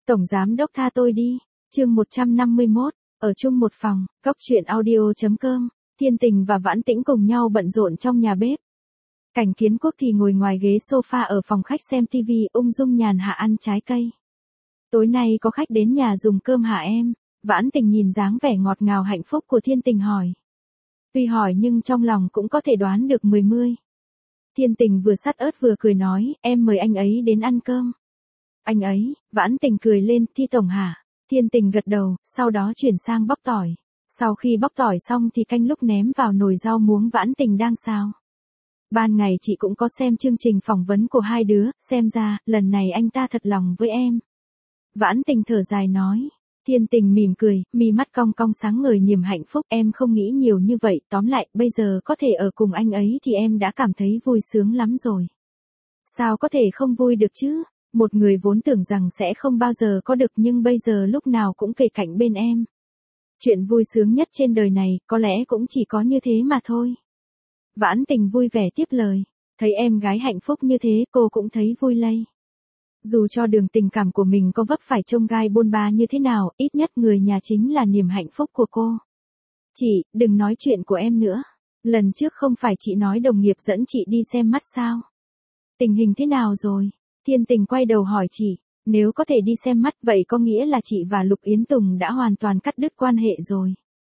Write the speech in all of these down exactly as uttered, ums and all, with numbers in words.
Tổng giám đốc tha tôi đi. Chương một trăm năm mươi mốt, ở chung một phòng, cóc truyện audio.com, Thiên Tình và Vãn Tĩnh cùng nhau bận rộn trong nhà bếp. Cảnh Kiến Quốc thì ngồi ngoài ghế sofa ở phòng khách xem tivi, ung dung nhàn hạ ăn trái cây. Tối nay có khách đến nhà dùng cơm hả em? Vãn Tình nhìn dáng vẻ ngọt ngào hạnh phúc của Thiên Tình hỏi. Tuy hỏi nhưng trong lòng cũng có thể đoán được mười mươi. Thiên Tình vừa sắt ớt vừa cười nói, em mời anh ấy đến ăn cơm. Anh ấy, Vãn Tình cười lên, Thi tổng hả? Thiên Tình gật đầu, sau đó chuyển sang bóc tỏi. Sau khi bóc tỏi xong thì canh lúc ném vào nồi rau muống Vãn Tình đang xào. Ban ngày chị cũng có xem chương trình phỏng vấn của hai đứa, xem ra, lần này anh ta thật lòng với em. Vãn Tình thở dài nói. Thiên Tình mỉm cười, mi mắt cong cong sáng ngời niềm hạnh phúc, em không nghĩ nhiều như vậy, tóm lại, bây giờ có thể ở cùng anh ấy thì em đã cảm thấy vui sướng lắm rồi. Sao có thể không vui được chứ? Một người vốn tưởng rằng sẽ không bao giờ có được nhưng bây giờ lúc nào cũng kề cạnh bên em. Chuyện vui sướng nhất trên đời này, có lẽ cũng chỉ có như thế mà thôi. Vãn Tình vui vẻ tiếp lời, thấy em gái hạnh phúc như thế cô cũng thấy vui lây. Dù cho đường tình cảm của mình có vấp phải chông gai bôn ba như thế nào, ít nhất người nhà chính là niềm hạnh phúc của cô. Chị, đừng nói chuyện của em nữa. Lần trước không phải chị nói đồng nghiệp dẫn chị đi xem mắt sao? Tình hình thế nào rồi? Thiên Tình quay đầu hỏi chị, nếu có thể đi xem mắt vậy có nghĩa là chị và Lục Yến Tùng đã hoàn toàn cắt đứt quan hệ rồi.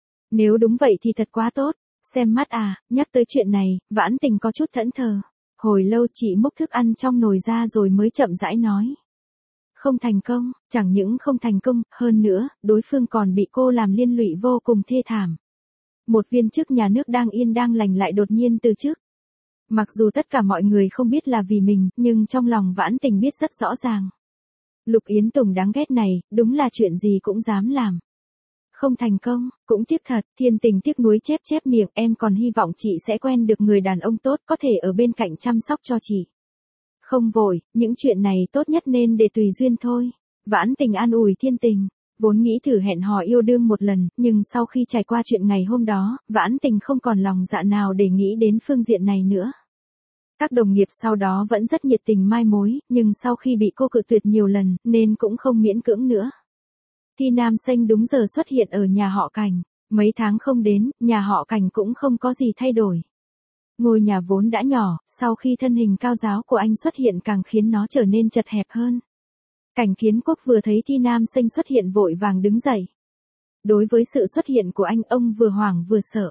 Nếu đúng vậy thì thật quá tốt. Xem mắt à, nhắc tới chuyện này, Vãn Tình có chút thẫn thờ. Hồi lâu chị múc thức ăn trong nồi ra rồi mới chậm rãi nói. Không thành công, chẳng những không thành công, hơn nữa, đối phương còn bị cô làm liên lụy vô cùng thê thảm. Một viên chức nhà nước đang yên đang lành lại đột nhiên từ chức. Mặc dù tất cả mọi người không biết là vì mình, nhưng trong lòng Vãn Tình biết rất rõ ràng. Lục Yến Tùng đáng ghét này, đúng là chuyện gì cũng dám làm. Không thành công, cũng tiếc thật, Thiên Tình tiếc nuối chép chép miệng, em còn hy vọng chị sẽ quen được người đàn ông tốt có thể ở bên cạnh chăm sóc cho chị. Không vội, những chuyện này tốt nhất nên để tùy duyên thôi. Vãn Tình an ủi Thiên Tình, vốn nghĩ thử hẹn hò yêu đương một lần, nhưng sau khi trải qua chuyện ngày hôm đó, Vãn Tình không còn lòng dạ nào để nghĩ đến phương diện này nữa. Các đồng nghiệp sau đó vẫn rất nhiệt tình mai mối, nhưng sau khi bị cô cự tuyệt nhiều lần, nên cũng không miễn cưỡng nữa. Thi Nam Xanh đúng giờ xuất hiện ở nhà họ Cảnh, mấy tháng không đến, nhà họ Cảnh cũng không có gì thay đổi. Ngôi nhà vốn đã nhỏ, sau khi thân hình cao giáo của anh xuất hiện càng khiến nó trở nên chật hẹp hơn. Cảnh Kiến Quốc vừa thấy Thi Nam Xanh xuất hiện vội vàng đứng dậy. Đối với sự xuất hiện của anh, ông vừa hoảng vừa sợ.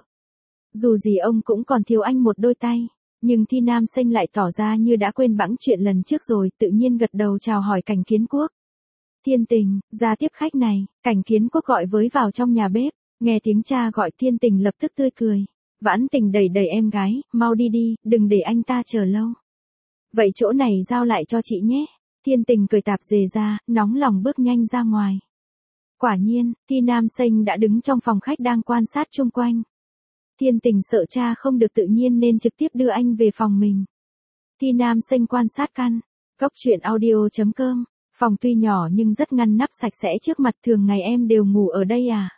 Dù gì ông cũng còn thiếu anh một đôi tay, nhưng Thi Nam Xanh lại tỏ ra như đã quên bẵng chuyện lần trước rồi, tự nhiên gật đầu chào hỏi Cảnh Kiến Quốc. Thiên Tình, ra tiếp khách này, Cảnh Kiến Quốc gọi với vào trong nhà bếp, nghe tiếng cha gọi Thiên Tình lập tức tươi cười. Vãn Tình đẩy đẩy em gái, mau đi đi, đừng để anh ta chờ lâu. Vậy chỗ này giao lại cho chị nhé. Thiên Tình cười tạp dề ra, nóng lòng bước nhanh ra ngoài. Quả nhiên, Thi Nam Xanh đã đứng trong phòng khách đang quan sát chung quanh. Thiên Tình sợ cha không được tự nhiên nên trực tiếp đưa anh về phòng mình. Thi Nam Xanh quan sát căn, cóc truyện audio.com. Phòng tuy nhỏ nhưng rất ngăn nắp sạch sẽ trước mặt, thường ngày em đều ngủ ở đây à?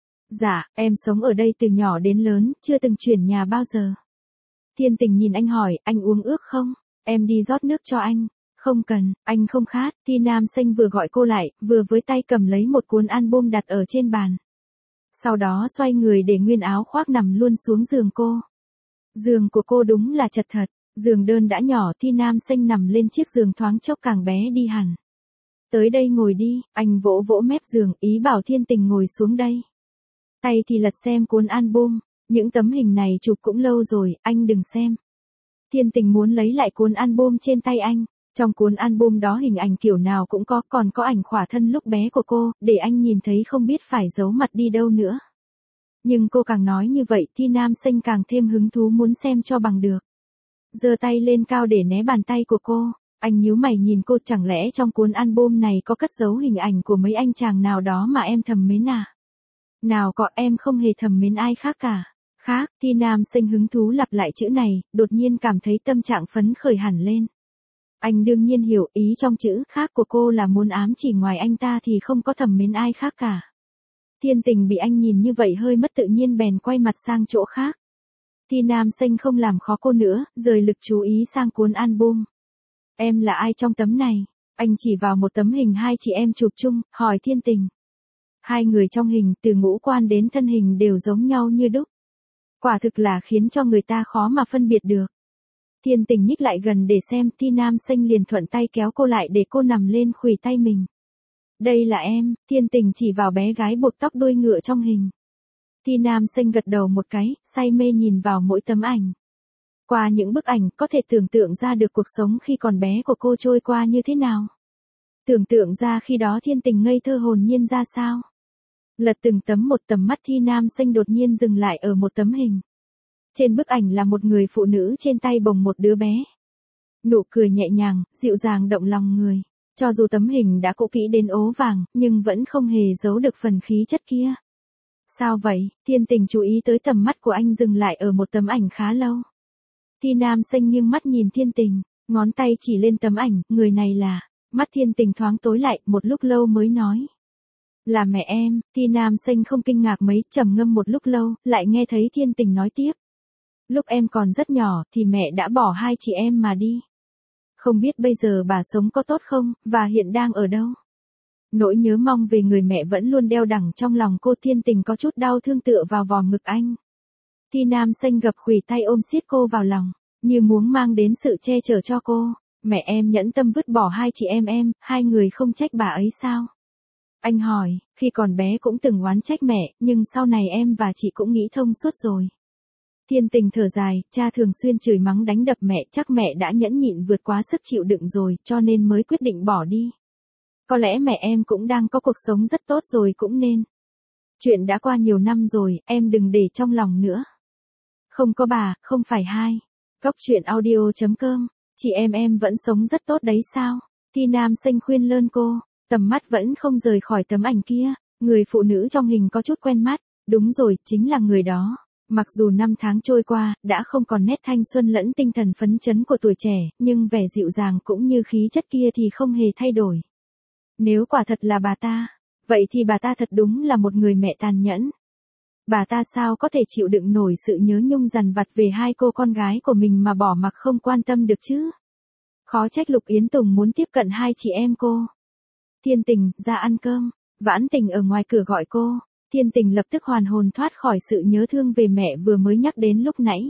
Dạ, em sống ở đây từ nhỏ đến lớn, chưa từng chuyển nhà bao giờ. Thiên Tình nhìn anh hỏi, anh uống ước không? Em đi rót nước cho anh. Không cần, anh không khát. Thi Nam Xanh vừa gọi cô lại, vừa với tay cầm lấy một cuốn album đặt ở trên bàn. Sau đó xoay người để nguyên áo khoác nằm luôn xuống giường cô. Giường của cô đúng là chật thật, giường đơn đã nhỏ, Thi Nam Xanh nằm lên chiếc giường thoáng chốc càng bé đi hẳn. Tới đây ngồi đi, anh vỗ vỗ mép giường, ý bảo Thiên Tình ngồi xuống đây. Tay thì lật xem cuốn album, những tấm hình này chụp cũng lâu rồi, anh đừng xem. Thiên Tình muốn lấy lại cuốn album trên tay anh, trong cuốn album đó hình ảnh kiểu nào cũng có, còn có ảnh khỏa thân lúc bé của cô, để anh nhìn thấy không biết phải giấu mặt đi đâu nữa. Nhưng cô càng nói như vậy, Thi Nam Xanh càng thêm hứng thú muốn xem cho bằng được. Giơ tay lên cao để né bàn tay của cô. Anh nhíu mày nhìn cô, chẳng lẽ trong cuốn album này có cất giấu hình ảnh của mấy anh chàng nào đó mà em thầm mến à? Nào có, em không hề thầm mến ai khác cả. Khác, Thi Nam Xanh hứng thú lặp lại chữ này, đột nhiên cảm thấy tâm trạng phấn khởi hẳn lên. Anh đương nhiên hiểu ý trong chữ khác của cô là muốn ám chỉ ngoài anh ta thì không có thầm mến ai khác cả. Thiên Tình bị anh nhìn như vậy hơi mất tự nhiên bèn quay mặt sang chỗ khác. Thi Nam Xanh không làm khó cô nữa, rời lực chú ý sang cuốn album. Em là ai trong tấm này? Anh chỉ vào một tấm hình hai chị em chụp chung, hỏi Thiên Tình. Hai người trong hình, từ ngũ quan đến thân hình đều giống nhau như đúc. Quả thực là khiến cho người ta khó mà phân biệt được. Thiên Tình nhích lại gần để xem, Thi Nam Xanh liền thuận tay kéo cô lại để cô nằm lên khuỷu tay mình. Đây là em, Thiên Tình chỉ vào bé gái buộc tóc đuôi ngựa trong hình. Thi Nam Xanh gật đầu một cái, say mê nhìn vào mỗi tấm ảnh. Qua những bức ảnh, có thể tưởng tượng ra được cuộc sống khi còn bé của cô trôi qua như thế nào. Tưởng tượng ra khi đó Thiên Tình ngây thơ hồn nhiên ra sao. Lật từng tấm một, tầm mắt Thi Nam Xanh đột nhiên dừng lại ở một tấm hình. Trên bức ảnh là một người phụ nữ trên tay bồng một đứa bé. Nụ cười nhẹ nhàng, dịu dàng động lòng người. Cho dù tấm hình đã cũ kỹ đến ố vàng, nhưng vẫn không hề giấu được phần khí chất kia. Sao vậy? Thiên Tình chú ý tới tầm mắt của anh dừng lại ở một tấm ảnh khá lâu. Thi Nam Xanh nghiêng mắt nhìn Thiên Tình, ngón tay chỉ lên tấm ảnh, người này là... Mắt Thiên Tình thoáng tối lại, một lúc lâu mới nói. Là mẹ em. Thi Nam Xanh không kinh ngạc mấy, trầm ngâm một lúc lâu, lại nghe thấy Thiên Tình nói tiếp. Lúc em còn rất nhỏ, thì mẹ đã bỏ hai chị em mà đi. Không biết bây giờ bà sống có tốt không, và hiện đang ở đâu. Nỗi nhớ mong về người mẹ vẫn luôn đeo đẳng trong lòng cô. Thiên Tình có chút đau thương tựa vào vòng ngực anh. Thi Nam Xanh gập khuỷu tay ôm siết cô vào lòng, như muốn mang đến sự che chở cho cô. Mẹ em nhẫn tâm vứt bỏ hai chị em em, hai người không trách bà ấy sao? Anh hỏi, khi còn bé cũng từng oán trách mẹ, nhưng sau này em và chị cũng nghĩ thông suốt rồi. Thiên Tình thở dài, cha thường xuyên chửi mắng đánh đập mẹ, chắc mẹ đã nhẫn nhịn vượt quá sức chịu đựng rồi, cho nên mới quyết định bỏ đi. Có lẽ mẹ em cũng đang có cuộc sống rất tốt rồi cũng nên. Chuyện đã qua nhiều năm rồi, em đừng để trong lòng nữa. Không có bà, không phải hai. Góc truyện audio chấm com. Chị em em vẫn sống rất tốt đấy sao? Thi Nam Xanh khuyên lơn cô, tầm mắt vẫn không rời khỏi tấm ảnh kia. Người phụ nữ trong hình có chút quen mắt. Đúng rồi, chính là người đó. Mặc dù năm tháng trôi qua, đã không còn nét thanh xuân lẫn tinh thần phấn chấn của tuổi trẻ, nhưng vẻ dịu dàng cũng như khí chất kia thì không hề thay đổi. Nếu quả thật là bà ta, vậy thì bà ta thật đúng là một người mẹ tàn nhẫn. Bà ta sao có thể chịu đựng nổi sự nhớ nhung dằn vặt về hai cô con gái của mình mà bỏ mặc không quan tâm được chứ? Khó trách Lục Yến Tùng muốn tiếp cận hai chị em cô. Thiên Tình, ra ăn cơm. Vãn Tình ở ngoài cửa gọi cô. Thiên Tình lập tức hoàn hồn thoát khỏi sự nhớ thương về mẹ vừa mới nhắc đến lúc nãy.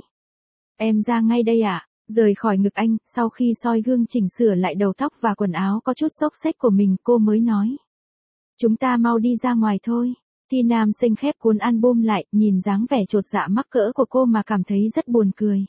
Em ra ngay đây ạ. À? Rời khỏi ngực anh, sau khi soi gương chỉnh sửa lại đầu tóc và quần áo có chút xốc xếch của mình, cô mới nói. Chúng ta mau đi ra ngoài thôi. Thi Nam Xanh khép cuốn album lại, nhìn dáng vẻ chột dạ mắc cỡ của cô mà cảm thấy rất buồn cười.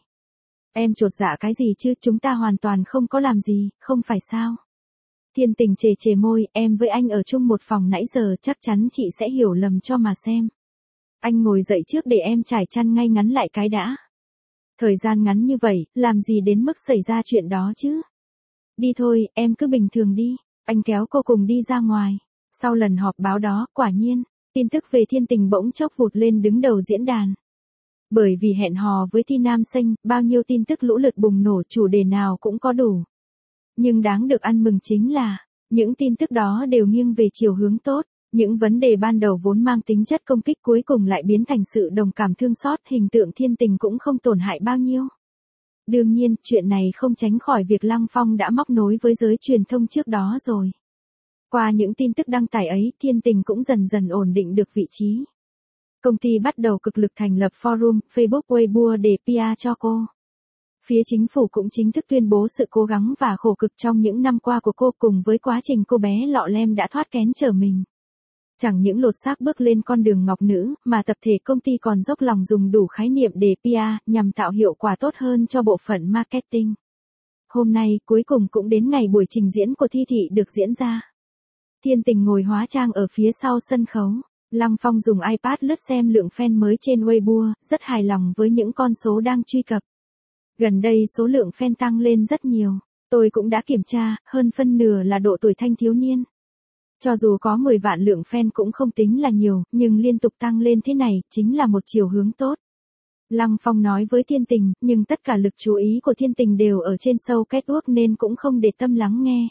Em chột dạ cái gì chứ, chúng ta hoàn toàn không có làm gì, không phải sao? Thiên Tình chề chề môi, em với anh ở chung một phòng nãy giờ, chắc chắn chị sẽ hiểu lầm cho mà xem. Anh ngồi dậy trước để em trải chăn ngay ngắn lại cái đã. Thời gian ngắn như vậy, làm gì đến mức xảy ra chuyện đó chứ? Đi thôi, em cứ bình thường đi. Anh kéo cô cùng đi ra ngoài. Sau lần họp báo đó, quả nhiên, tin tức về Thiên Tình bỗng chốc vụt lên đứng đầu diễn đàn. Bởi vì hẹn hò với Thi Nam Xanh, bao nhiêu tin tức lũ lượt bùng nổ, chủ đề nào cũng có đủ. Nhưng đáng được ăn mừng chính là, những tin tức đó đều nghiêng về chiều hướng tốt. Những vấn đề ban đầu vốn mang tính chất công kích cuối cùng lại biến thành sự đồng cảm thương xót, hình tượng Thiên Tình cũng không tổn hại bao nhiêu. Đương nhiên, chuyện này không tránh khỏi việc Lăng Phong đã móc nối với giới truyền thông trước đó rồi. Qua những tin tức đăng tải ấy, Thiên Tình cũng dần dần ổn định được vị trí. Công ty bắt đầu cực lực thành lập forum, Facebook, Weibo để pê e cho cô. Phía chính phủ cũng chính thức tuyên bố sự cố gắng và khổ cực trong những năm qua của cô cùng với quá trình cô bé lọ lem đã thoát kén trở mình. Chẳng những lột xác bước lên con đường ngọc nữ, mà tập thể công ty còn dốc lòng dùng đủ khái niệm để pê e, nhằm tạo hiệu quả tốt hơn cho bộ phận marketing. Hôm nay, cuối cùng cũng đến ngày buổi trình diễn của Thi Thị được diễn ra. Thiên Tình ngồi hóa trang ở phía sau sân khấu. Lăng Phong dùng iPad lướt xem lượng fan mới trên Weibo, rất hài lòng với những con số đang truy cập. Gần đây số lượng fan tăng lên rất nhiều. Tôi cũng đã kiểm tra, hơn phân nửa là độ tuổi thanh thiếu niên. Cho dù có mười vạn lượng fan cũng không tính là nhiều, nhưng liên tục tăng lên thế này, chính là một chiều hướng tốt. Lăng Phong nói với Thiên Tình, nhưng tất cả lực chú ý của Thiên Tình đều ở trên show catwalk nên cũng không để tâm lắng nghe.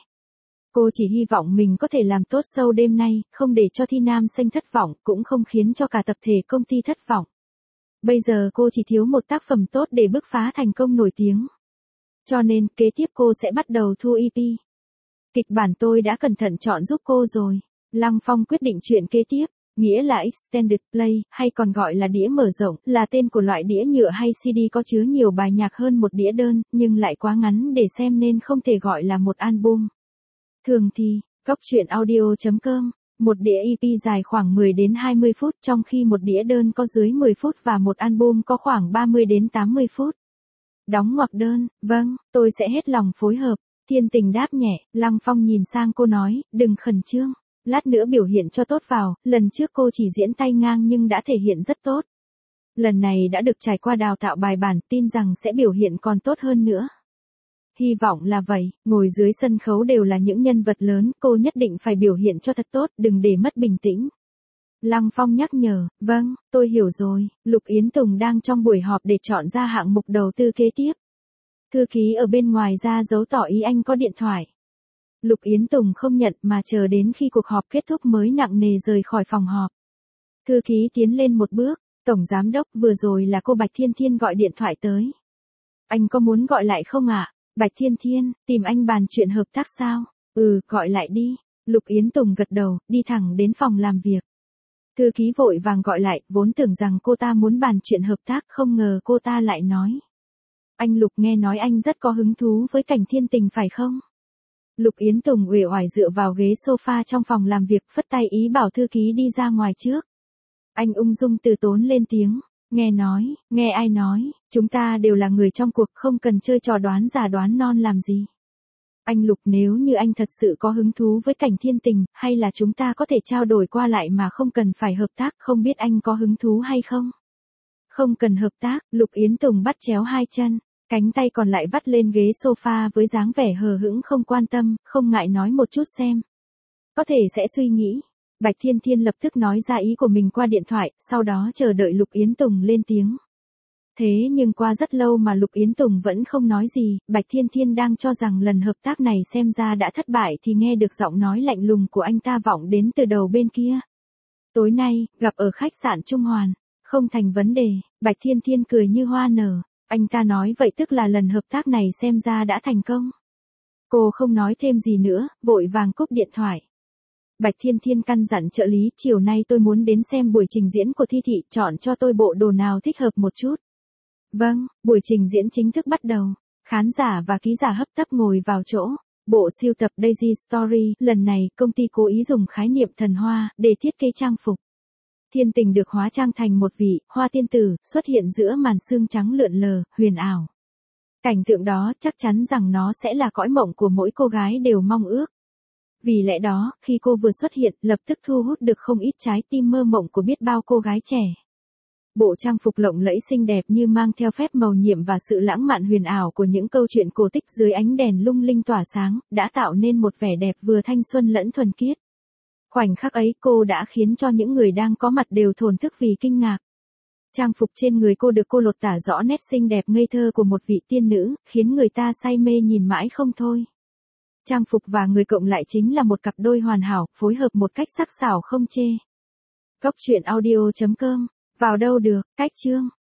Cô chỉ hy vọng mình có thể làm tốt show đêm nay, không để cho Thi Nam Xanh thất vọng, cũng không khiến cho cả tập thể công ty thất vọng. Bây giờ cô chỉ thiếu một tác phẩm tốt để bứt phá thành công nổi tiếng. Cho nên, kế tiếp cô sẽ bắt đầu thu e pê. Kịch bản tôi đã cẩn thận chọn giúp cô rồi. Lăng Phong quyết định chuyện kế tiếp, nghĩa là Extended Play, hay còn gọi là đĩa mở rộng, là tên của loại đĩa nhựa hay xê đê có chứa nhiều bài nhạc hơn một đĩa đơn, nhưng lại quá ngắn để xem nên không thể gọi là một album. Thường thì, Cóc truyện audio chấm com, một đĩa e pê dài khoảng mười đến hai mươi phút, trong khi một đĩa đơn có dưới mười phút và một album có khoảng ba mươi đến tám mươi phút. Đóng ngoặc đơn, vâng, tôi sẽ hết lòng phối hợp. Thiên Tình đáp nhẹ. Lăng Phong nhìn sang cô nói, đừng khẩn trương, lát nữa biểu hiện cho tốt vào, lần trước cô chỉ diễn tay ngang nhưng đã thể hiện rất tốt. Lần này đã được trải qua đào tạo bài bản, tin rằng sẽ biểu hiện còn tốt hơn nữa. Hy vọng là vậy, ngồi dưới sân khấu đều là những nhân vật lớn, cô nhất định phải biểu hiện cho thật tốt, đừng để mất bình tĩnh. Lăng Phong nhắc nhở, vâng, tôi hiểu rồi. Lục Yến Tùng đang trong buổi họp để chọn ra hạng mục đầu tư kế tiếp. Thư ký ở bên ngoài ra dấu tỏ ý anh có điện thoại. Lục Yến Tùng không nhận mà chờ đến khi cuộc họp kết thúc mới nặng nề rời khỏi phòng họp. Thư ký tiến lên một bước, Tổng Giám đốc, vừa rồi là cô Bạch Thiên Thiên gọi điện thoại tới. Anh có muốn gọi lại không ạ? À? Bạch Thiên Thiên, tìm anh bàn chuyện hợp tác sao? Ừ, gọi lại đi. Lục Yến Tùng gật đầu, đi thẳng đến phòng làm việc. Thư ký vội vàng gọi lại, vốn tưởng rằng cô ta muốn bàn chuyện hợp tác, không ngờ cô ta lại nói. Anh Lục, nghe nói anh rất có hứng thú với Cảnh Thiên Tình phải không? Lục Yến Tùng uể oải dựa vào ghế sofa trong phòng làm việc, phất tay ý bảo thư ký đi ra ngoài trước. Anh ung dung từ tốn lên tiếng, nghe nói, nghe ai nói, chúng ta đều là người trong cuộc, không cần chơi trò đoán già đoán non làm gì. Anh Lục, nếu như anh thật sự có hứng thú với Cảnh Thiên Tình, hay là chúng ta có thể trao đổi qua lại mà không cần phải hợp tác, không biết anh có hứng thú hay không? Không cần hợp tác. Lục Yến Tùng bắt chéo hai chân, cánh tay còn lại vắt lên ghế sofa với dáng vẻ hờ hững không quan tâm, không ngại nói một chút xem. Có thể sẽ suy nghĩ. Bạch Thiên Thiên lập tức nói ra ý của mình qua điện thoại, sau đó chờ đợi Lục Yến Tùng lên tiếng. Thế nhưng qua rất lâu mà Lục Yến Tùng vẫn không nói gì, Bạch Thiên Thiên đang cho rằng lần hợp tác này xem ra đã thất bại thì nghe được giọng nói lạnh lùng của anh ta vọng đến từ đầu bên kia. Tối nay, gặp ở khách sạn Trung Hoàn, không thành vấn đề. Bạch Thiên Thiên cười như hoa nở. Anh ta nói vậy tức là lần hợp tác này xem ra đã thành công. Cô không nói thêm gì nữa, vội vàng cúp điện thoại. Bạch Thiên Thiên căn dặn trợ lý, chiều nay tôi muốn đến xem buổi trình diễn của Thi Thị, chọn cho tôi bộ đồ nào thích hợp một chút. Vâng, buổi trình diễn chính thức bắt đầu. Khán giả và ký giả hấp tấp ngồi vào chỗ. Bộ sưu tập Daisy Story, lần này công ty cố ý dùng khái niệm thần hoa để thiết kế trang phục. Thiên Tình được hóa trang thành một vị hoa tiên tử, xuất hiện giữa màn sương trắng lượn lờ, huyền ảo. Cảnh tượng đó chắc chắn rằng nó sẽ là cõi mộng của mỗi cô gái đều mong ước. Vì lẽ đó, khi cô vừa xuất hiện, lập tức thu hút được không ít trái tim mơ mộng của biết bao cô gái trẻ. Bộ trang phục lộng lẫy xinh đẹp như mang theo phép màu nhiệm và sự lãng mạn huyền ảo của những câu chuyện cổ tích dưới ánh đèn lung linh tỏa sáng, đã tạo nên một vẻ đẹp vừa thanh xuân lẫn thuần khiết. Khoảnh khắc ấy cô đã khiến cho những người đang có mặt đều thổn thức vì kinh ngạc. Trang phục trên người cô được cô lột tả rõ nét xinh đẹp ngây thơ của một vị tiên nữ, khiến người ta say mê nhìn mãi không thôi. Trang phục và người cộng lại chính là một cặp đôi hoàn hảo, phối hợp một cách sắc sảo không chê. Cóc truyện audio chấm com, vào đâu được, cách chương.